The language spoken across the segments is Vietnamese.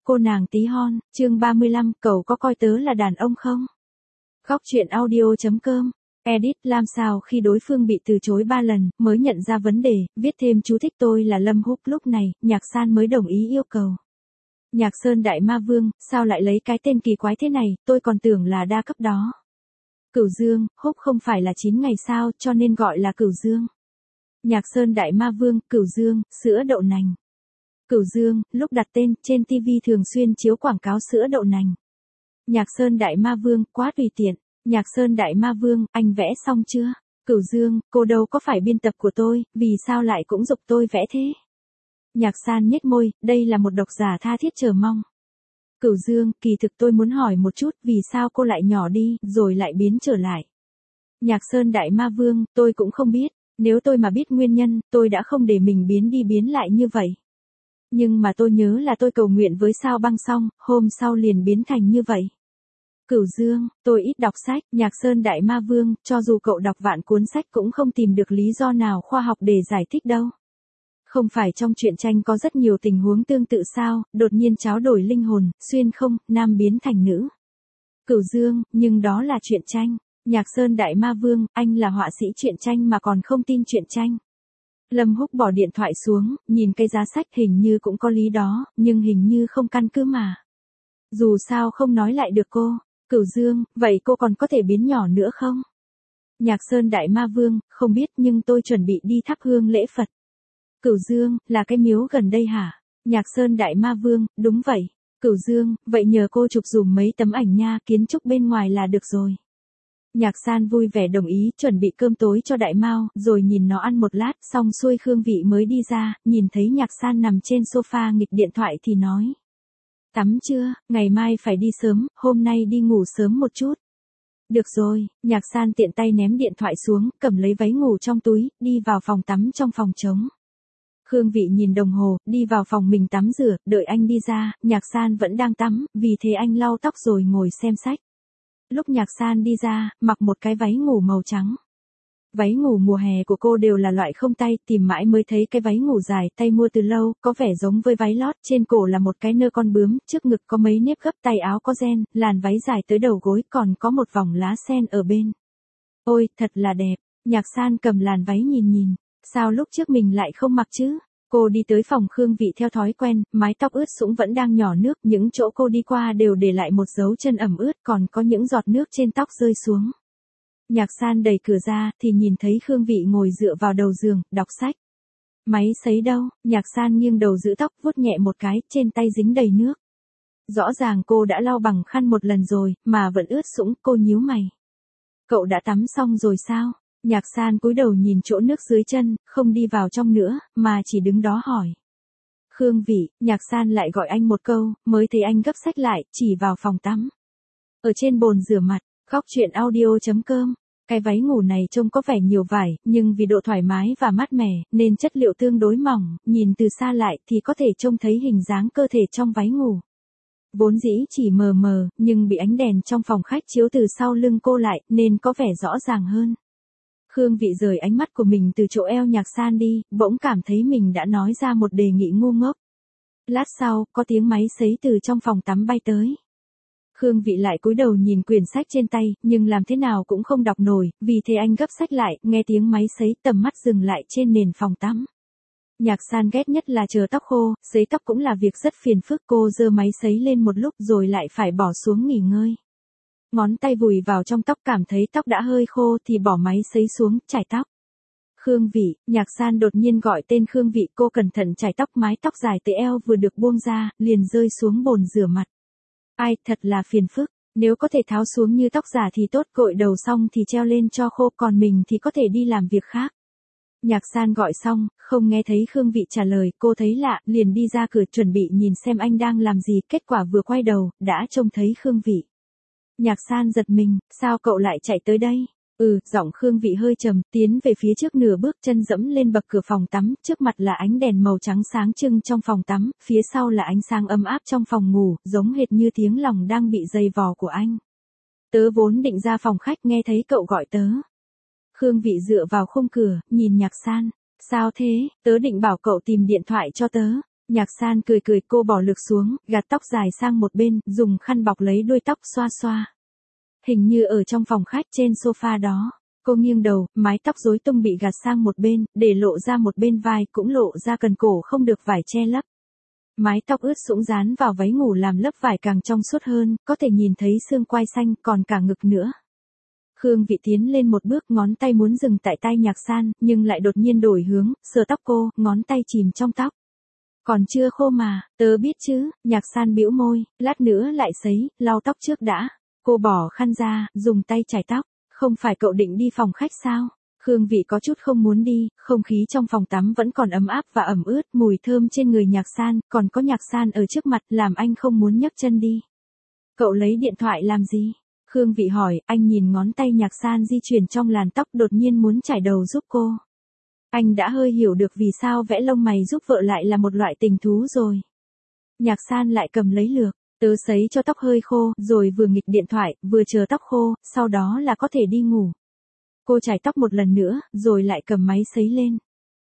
Cô nàng tí hon, chương 35, cậu có coi tớ là đàn ông không? Khóc chuyện audio.com. Edit làm sao khi đối phương bị từ chối 3 lần, mới nhận ra vấn đề, viết thêm chú thích tôi là Lâm Húc. Lúc này, Nhạc San mới đồng ý yêu cầu. Nhạc Sơn Đại Ma Vương, sao lại lấy cái tên kỳ quái thế này, tôi còn tưởng là đa cấp đó. Cửu Dương, Húc không phải là 9 ngày sao, cho nên gọi là Cửu Dương. Nhạc Sơn Đại Ma Vương, Cửu Dương, sữa đậu nành. Cửu Dương, lúc đặt tên, trên TV thường xuyên chiếu quảng cáo sữa đậu nành. Nhạc Sơn Đại Ma Vương, quá tùy tiện. Nhạc Sơn Đại Ma Vương, anh vẽ xong chưa? Cửu Dương, cô đâu có phải biên tập của tôi, vì sao lại cũng giục tôi vẽ thế? Nhạc San nhếch môi, đây là một độc giả tha thiết chờ mong. Cửu Dương, kỳ thực tôi muốn hỏi một chút, vì sao cô lại nhỏ đi, rồi lại biến trở lại? Nhạc Sơn Đại Ma Vương, tôi cũng không biết, nếu tôi mà biết nguyên nhân, tôi đã không để mình biến đi biến lại như vậy. Nhưng mà tôi nhớ là tôi cầu nguyện với sao băng xong, hôm sau liền biến thành như vậy. Cửu Dương, tôi ít đọc sách, Nhạc Sơn Đại Ma Vương, cho dù cậu đọc vạn cuốn sách cũng không tìm được lý do nào khoa học để giải thích đâu. Không phải trong truyện tranh có rất nhiều tình huống tương tự sao, đột nhiên tráo đổi linh hồn, xuyên không, nam biến thành nữ. Cửu Dương, nhưng đó là truyện tranh. Nhạc Sơn Đại Ma Vương, anh là họa sĩ truyện tranh mà còn không tin truyện tranh. Lâm Húc bỏ điện thoại xuống, nhìn cái giá sách hình như cũng có lý đó, nhưng hình như không căn cứ mà. Dù sao không nói lại được cô. Cửu Dương, vậy cô còn có thể biến nhỏ nữa không? Nhạc Sơn Đại Ma Vương, không biết nhưng tôi chuẩn bị đi thắp hương lễ Phật. Cửu Dương, là cái miếu gần đây hả? Nhạc Sơn Đại Ma Vương, đúng vậy. Cửu Dương, vậy nhờ cô chụp dùm mấy tấm ảnh nha, kiến trúc bên ngoài là được rồi. Nhạc San vui vẻ đồng ý, chuẩn bị cơm tối cho Đại Mao, rồi nhìn nó ăn một lát, xong xuôi Khương Vị mới đi ra, nhìn thấy Nhạc San nằm trên sofa nghịch điện thoại thì nói. Tắm chưa, ngày mai phải đi sớm, hôm nay đi ngủ sớm một chút. Được rồi, Nhạc San tiện tay ném điện thoại xuống, cầm lấy váy ngủ trong túi, đi vào phòng tắm trong phòng trống. Khương Vị nhìn đồng hồ, đi vào phòng mình tắm rửa, đợi anh đi ra, Nhạc San vẫn đang tắm, vì thế anh lau tóc rồi ngồi xem sách. Lúc Nhạc San đi ra, mặc một cái váy ngủ màu trắng. Váy ngủ mùa hè của cô đều là loại không tay, tìm mãi mới thấy cái váy ngủ dài, tay mua từ lâu, có vẻ giống với váy lót, trên cổ là một cái nơ con bướm, trước ngực có mấy nếp gấp, tay áo có ren, làn váy dài tới đầu gối, còn có một vòng lá sen ở bên. Ôi, thật là đẹp. Nhạc San cầm làn váy nhìn, sao lúc trước mình lại không mặc chứ? Cô đi tới phòng Khương Vị theo thói quen, mái tóc ướt sũng vẫn đang nhỏ nước, những chỗ cô đi qua đều để lại một dấu chân ẩm ướt, còn có những giọt nước trên tóc rơi xuống. Nhạc San đẩy cửa ra, thì nhìn thấy Khương Vị ngồi dựa vào đầu giường, đọc sách. Máy sấy đâu? Nhạc San nghiêng đầu giữ tóc, vuốt nhẹ một cái, trên tay dính đầy nước. Rõ ràng cô đã lau bằng khăn một lần rồi, mà vẫn ướt sũng, cô nhíu mày. Cậu đã tắm xong rồi sao? Nhạc San cúi đầu nhìn chỗ nước dưới chân, không đi vào trong nữa, mà chỉ đứng đó hỏi. Khương Vị, Nhạc San lại gọi anh một câu, mới thấy anh gấp sách lại, chỉ vào phòng tắm. Ở trên bồn rửa mặt, khóc chuyện audio.com. Cái váy ngủ này trông có vẻ nhiều vải, nhưng vì độ thoải mái và mát mẻ, nên chất liệu tương đối mỏng, nhìn từ xa lại thì có thể trông thấy hình dáng cơ thể trong váy ngủ. Vốn dĩ chỉ mờ mờ, nhưng bị ánh đèn trong phòng khách chiếu từ sau lưng cô lại, nên có vẻ rõ ràng hơn. Khương Vị rời ánh mắt của mình từ chỗ eo Nhạc San đi, bỗng cảm thấy mình đã nói ra một đề nghị ngu ngốc. Lát sau, có tiếng máy sấy từ trong phòng tắm bay tới. Khương Vị lại cúi đầu nhìn quyển sách trên tay, nhưng làm thế nào cũng không đọc nổi, vì thế anh gấp sách lại, nghe tiếng máy sấy, tầm mắt dừng lại trên nền phòng tắm. Nhạc San ghét nhất là chờ tóc khô, sấy tóc cũng là việc rất phiền phức, cô giơ máy sấy lên một lúc rồi lại phải bỏ xuống nghỉ ngơi. Ngón tay vùi vào trong tóc, cảm thấy tóc đã hơi khô thì bỏ máy sấy xuống, chải tóc. Khương Vị, Nhạc San đột nhiên gọi tên Khương Vị, cô cẩn thận chải tóc, mái tóc dài tới eo vừa được buông ra, liền rơi xuống bồn rửa mặt. Ai, thật là phiền phức, nếu có thể tháo xuống như tóc giả thì tốt, gội đầu xong thì treo lên cho khô, còn mình thì có thể đi làm việc khác. Nhạc San gọi xong, không nghe thấy Khương Vị trả lời, cô thấy lạ, liền đi ra cửa chuẩn bị nhìn xem anh đang làm gì, kết quả vừa quay đầu, đã trông thấy Khương Vị. Nhạc San giật mình, sao cậu lại chạy tới đây? Giọng Khương Vị hơi trầm, tiến về phía trước nửa bước, chân dẫm lên bậc cửa phòng tắm, trước mặt là ánh đèn màu trắng sáng trưng trong phòng tắm, phía sau là ánh sáng ấm áp trong phòng ngủ, giống hệt như tiếng lòng đang bị dày vò của anh. Tớ vốn định ra phòng khách nghe thấy cậu gọi tớ. Khương Vị dựa vào khung cửa, nhìn Nhạc San. Sao thế, tớ định bảo cậu tìm điện thoại cho tớ. Nhạc San cười cười, cô bỏ lược xuống, gạt tóc dài sang một bên, dùng khăn bọc lấy đuôi tóc xoa xoa. Hình như ở trong phòng khách trên sofa đó. Cô nghiêng đầu, mái tóc rối tung bị gạt sang một bên, để lộ ra một bên vai, cũng lộ ra cần cổ không được vải che lấp. Mái tóc ướt sũng dán vào váy ngủ làm lớp vải càng trong suốt hơn, có thể nhìn thấy xương quai xanh, còn cả ngực nữa. Khương Vị tiến lên một bước, ngón tay muốn dừng tại tai Nhạc San, nhưng lại đột nhiên đổi hướng, sờ tóc cô, ngón tay chìm trong tóc. Còn chưa khô mà, tớ biết chứ. Nhạc San bĩu môi, lát nữa lại sấy, lau tóc trước đã. Cô bỏ khăn ra, dùng tay chải tóc. Không phải cậu định đi phòng khách sao? Khương Vị có chút không muốn đi, không khí trong phòng tắm vẫn còn ấm áp và ẩm ướt, mùi thơm trên người Nhạc San, còn có Nhạc San ở trước mặt, làm anh không muốn nhấc chân đi. Cậu lấy điện thoại làm gì? Khương Vị hỏi, anh nhìn ngón tay Nhạc San di chuyển trong làn tóc, đột nhiên muốn chải đầu giúp cô. Anh đã hơi hiểu được vì sao vẽ lông mày giúp vợ lại là một loại tình thú rồi. Nhạc San lại cầm lấy lược, tớ sấy cho tóc hơi khô, rồi vừa nghịch điện thoại, vừa chờ tóc khô, sau đó là có thể đi ngủ. Cô chải tóc một lần nữa, rồi lại cầm máy sấy lên.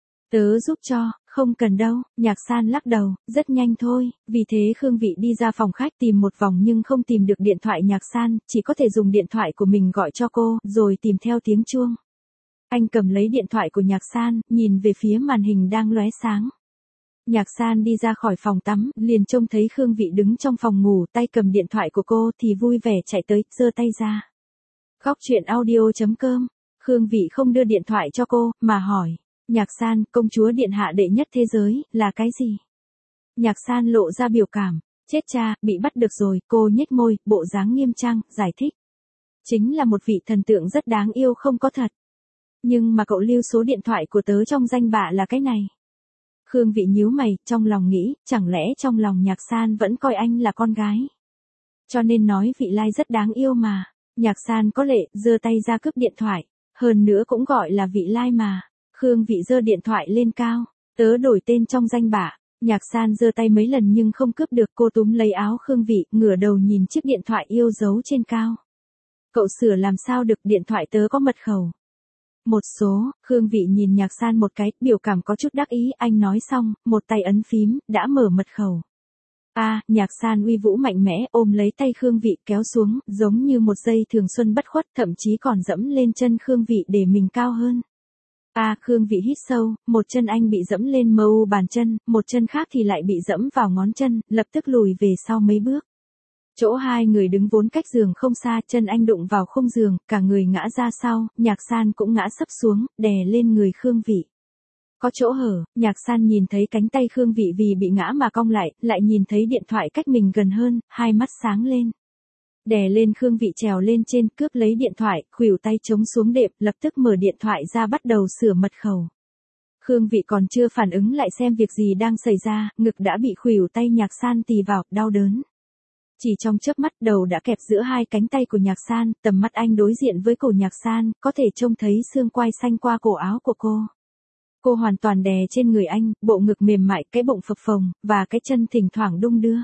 Tớ giúp cho, không cần đâu. Nhạc San lắc đầu, rất nhanh thôi. Vì thế Khương Vị đi ra phòng khách tìm một vòng nhưng không tìm được điện thoại Nhạc San, chỉ có thể dùng điện thoại của mình gọi cho cô, rồi tìm theo tiếng chuông. Anh cầm lấy điện thoại của Nhạc San, nhìn về phía màn hình đang lóe sáng. Nhạc San đi ra khỏi phòng tắm, liền trông thấy Khương Vị đứng trong phòng ngủ, tay cầm điện thoại của cô thì vui vẻ chạy tới, giơ tay ra. Góc truyện audio.com. Khương Vị không đưa điện thoại cho cô, mà hỏi. Nhạc San, công chúa điện hạ đệ nhất thế giới, là cái gì? Nhạc San lộ ra biểu cảm. Chết cha, bị bắt được rồi, cô nhếch môi, bộ dáng nghiêm trang, giải thích. Chính là một vị thần tượng rất đáng yêu không có thật. Nhưng mà cậu lưu số điện thoại của tớ trong danh bạ là cái này. Khương Vị nhíu mày, trong lòng nghĩ, chẳng lẽ trong lòng Nhạc San vẫn coi anh là con gái. Cho nên nói Vị Lai rất đáng yêu mà. Nhạc San có lệ, giơ tay ra cướp điện thoại. Hơn nữa cũng gọi là Vị Lai mà. Khương Vị giơ điện thoại lên cao. Tớ đổi tên trong danh bạ. Nhạc San giơ tay mấy lần nhưng không cướp được, cô túm lấy áo Khương Vị, ngửa đầu nhìn chiếc điện thoại yêu dấu trên cao. Cậu sửa làm sao được, điện thoại tớ có mật khẩu. Một số. Khương Vị nhìn Nhạc San một cái, biểu cảm có chút đắc ý, anh nói xong, một tay ấn phím, đã mở mật khẩu. Nhạc San uy vũ mạnh mẽ, ôm lấy tay Khương Vị kéo xuống, giống như một dây thường xuân bất khuất, thậm chí còn dẫm lên chân Khương Vị để mình cao hơn. Khương Vị hít sâu, một chân anh bị dẫm lên mu bàn chân, một chân khác thì lại bị dẫm vào ngón chân, lập tức lùi về sau mấy bước. Chỗ hai người đứng vốn cách giường không xa, chân anh đụng vào khung giường, cả người ngã ra sau, Nhạc San cũng ngã sấp xuống, đè lên người Khương Vị. Có chỗ hở, Nhạc San nhìn thấy cánh tay Khương Vị vì bị ngã mà cong lại nhìn thấy điện thoại cách mình gần hơn, hai mắt sáng lên. Đè lên Khương Vị trèo lên trên, cướp lấy điện thoại, khuỷu tay chống xuống đệm, lập tức mở điện thoại ra bắt đầu sửa mật khẩu. Khương Vị còn chưa phản ứng lại xem việc gì đang xảy ra, ngực đã bị khuỷu tay Nhạc San tì vào, đau đớn. Chỉ trong chớp mắt, đầu đã kẹp giữa hai cánh tay của Nhạc San, tầm mắt anh đối diện với cổ Nhạc San, có thể trông thấy xương quai xanh qua cổ áo của cô. Cô hoàn toàn đè trên người anh, bộ ngực mềm mại, cái bụng phập phồng, và cái chân thỉnh thoảng đung đưa.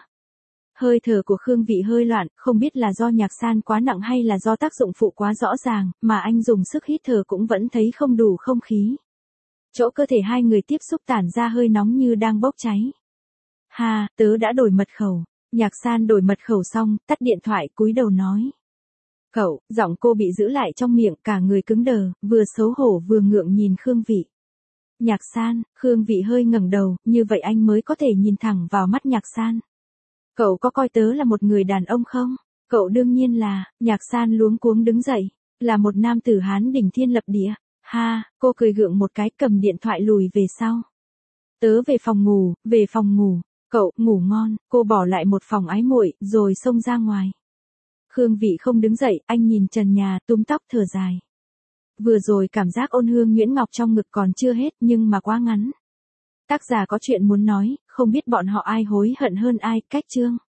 Hơi thở của Khương Vị hơi loạn, không biết là do Nhạc San quá nặng hay là do tác dụng phụ quá rõ ràng, mà anh dùng sức hít thở cũng vẫn thấy không đủ không khí. Chỗ cơ thể hai người tiếp xúc tản ra hơi nóng như đang bốc cháy. Tớ đã đổi mật khẩu. Nhạc San đổi mật khẩu xong, tắt điện thoại, cúi đầu nói. Cậu, giọng cô bị giữ lại trong miệng, cả người cứng đờ, vừa xấu hổ vừa ngượng nhìn Khương Vị. Nhạc San, Khương Vị hơi ngẩng đầu, như vậy anh mới có thể nhìn thẳng vào mắt Nhạc San. Cậu có coi tớ là một người đàn ông không? Cậu đương nhiên là. Nhạc San luống cuống đứng dậy, là một nam tử Hán đỉnh thiên lập địa. Cô cười gượng một cái, cầm điện thoại lùi về sau. Tớ về phòng ngủ. Cậu, ngủ ngon. Cô bỏ lại một phòng ái muội, rồi xông ra ngoài. Khương Vị không đứng dậy, anh nhìn trần nhà, túm tóc thở dài. Vừa rồi cảm giác ôn hương nhuyễn ngọc trong ngực còn chưa hết, nhưng mà quá ngắn. Tác giả có chuyện muốn nói, không biết bọn họ ai hối hận hơn ai, cách chương.